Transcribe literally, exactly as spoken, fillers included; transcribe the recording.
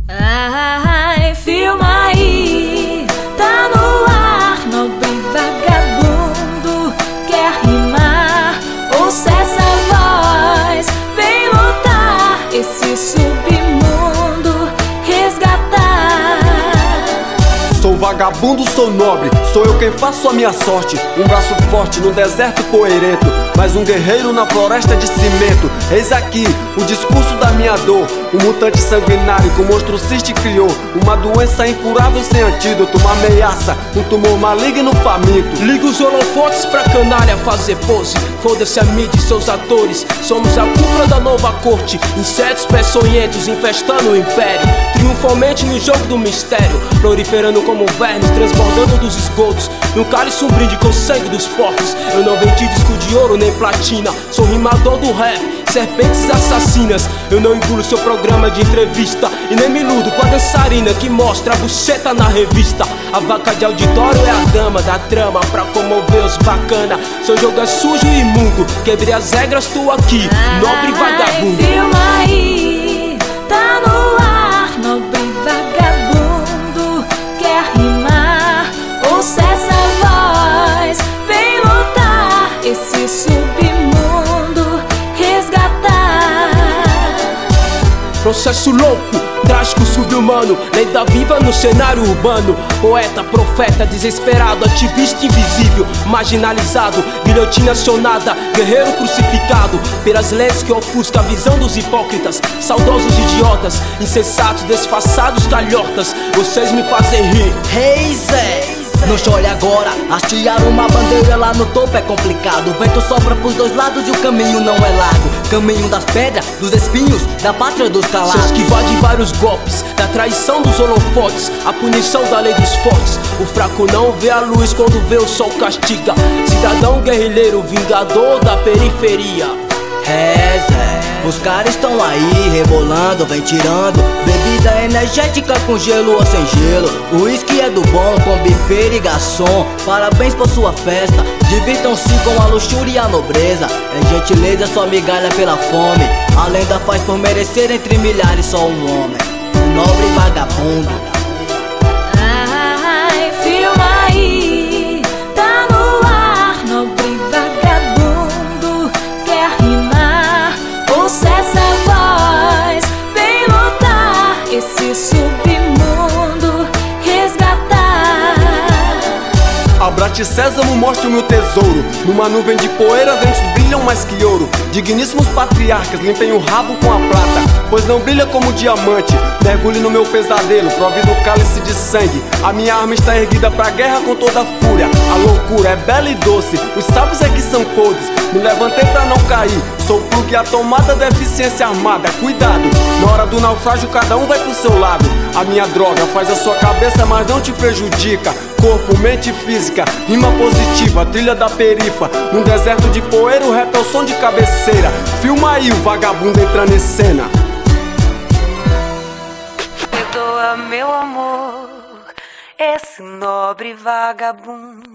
Ai, filma aí, tá no ar, nobre vagabundo. Quer rimar? Ouça essa voz, vem lutar, esse submundo resgatar. Sou vagabundo, sou nobre, sou eu quem faço a minha sorte. Um braço forte no deserto poeirento, mas um guerreiro na floresta de cimento. Eis aqui o discurso da minha dor, um mutante sanguinário que o monstro Ciste criou. Uma doença incurável sem antídoto, uma ameaça, um tumor maligno faminto. Liga os holofotes pra canalha fazer pose. Foda-se a mídia e seus atores, somos a cúpula da nova corte. Insetos peçonhentos infestando o império, triunfalmente no jogo do mistério, proliferando como vermes, transbordando dos esgotos. No cálice um brinde com sangue dos porcos. Eu não vendi disco de ouro nem platina, sou rimador do rap, serpentes assassinas. Eu não engulo seu programa de entrevista e nem me iludo com a dançarina que mostra a buceta na revista. A vaca de auditório é a dama da trama pra comover os bacana. Seu jogo é sujo e imundo, quebrei as regras, tô aqui, nobre vagabundo. Ai, filma aí, tá no ar, nobre vagabundo. Quer rimar? Ouça essa voz, vem lutar, esse submundo resgatar. Processo louco, trágico, subhumano, lenda viva no cenário urbano. Poeta, profeta, desesperado, ativista invisível, marginalizado, guilhotina acionada, guerreiro crucificado pelas leis que ofuscam a visão dos hipócritas, saudosos idiotas, insensatos, desfaçados, calhotas. Vocês me fazem rir. Hey Zé, não chore agora, hastear uma bandeira lá no topo é complicado. O vento sopra pros dois lados e o caminho não é largo. Caminho das pedras, dos espinhos, da pátria dos calados. Se esquivar de vários golpes, da traição dos holofotes, a punição da lei dos fortes. O fraco não vê a luz quando vê o sol castiga. Cidadão guerrilheiro, vingador da periferia. É Zé, os caras estão aí rebolando, vem tirando bebida energética com gelo ou sem gelo. O uísque é do bom, com bifeira e garçom. Parabéns por sua festa, divirtam-se com a luxúria e a nobreza. É gentileza, só migalha pela fome. A lenda faz por merecer entre milhares só um homem, um nobre vagabundo. Ai, filma aí, tá no ar, nobre vagabundo. Quer rimar? Ouça essa voz, vem lutar, esse submundo resgatar. Abrate Sésamo, mostre o meu tesouro. Numa nuvem de poeira, ventos brilham mais que ouro. Digníssimos patriarcas, limpem o rabo com a prata, pois não brilha como diamante. Mergulhe no meu pesadelo, prove do cálice de sangue. A minha arma está erguida pra guerra com toda a fúria. A loucura é bela e doce, os sábios é que são podres. Me levantei pra não cair, sou o plug e a tomada da eficiência armada. Cuidado, na hora do naufrágio cada um vai pro seu lado. A minha droga faz a sua cabeça, mas não te prejudica. Corpo, mente e física, rima positiva, trilha da perifa. Num deserto de poeira, o rap é o som de cabeceira. Filma aí o vagabundo entrando em cena. Perdoa, meu amor, esse nobre vagabundo.